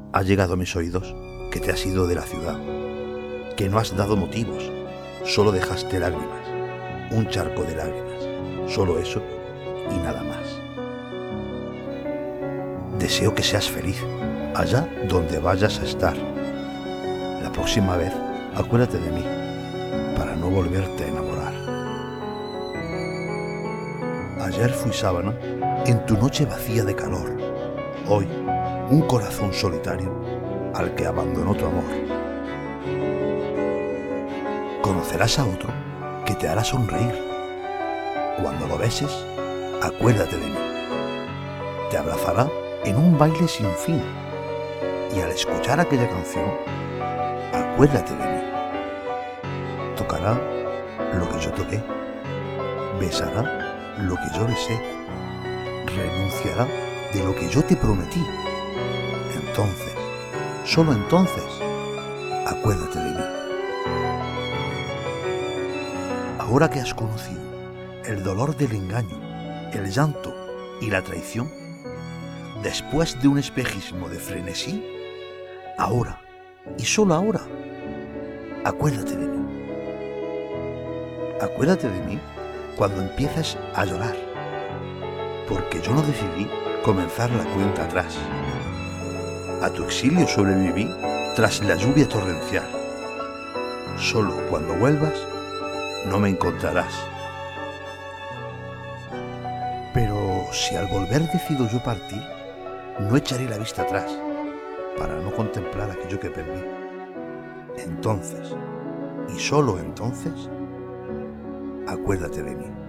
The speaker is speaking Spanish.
Ha llegado a mis oídos que te has ido de la ciudad, que no has dado motivos, solo dejaste lágrimas, un charco de lágrimas, solo eso y nada más. Deseo que seas feliz, allá donde vayas a estar. La próxima vez, acuérdate de mí, para no volverte a enamorar. Ayer fui sábana en tu noche vacía de calor. Hoy, un corazón solitario al que abandonó tu amor. Conocerás a otro que te hará sonreír. Cuando lo beses, acuérdate de mí. Te abrazará en un baile sin fin. Y al escuchar aquella canción, acuérdate de mí. Tocará lo que yo toqué. Besará lo que yo besé. Renunciará de lo que yo te prometí. Entonces, solo entonces, acuérdate de mí. Ahora que has conocido el dolor del engaño, el llanto y la traición, después de un espejismo de frenesí, ahora, y solo ahora, acuérdate de mí. Acuérdate de mí cuando empieces a llorar, porque yo no decidí comenzar la cuenta atrás. A tu exilio sobreviví tras la lluvia torrencial. Solo cuando vuelvas no me encontrarás. Pero si al volver decido yo partir, no echaré la vista atrás para no contemplar aquello que perdí. Entonces, y solo entonces, acuérdate de mí.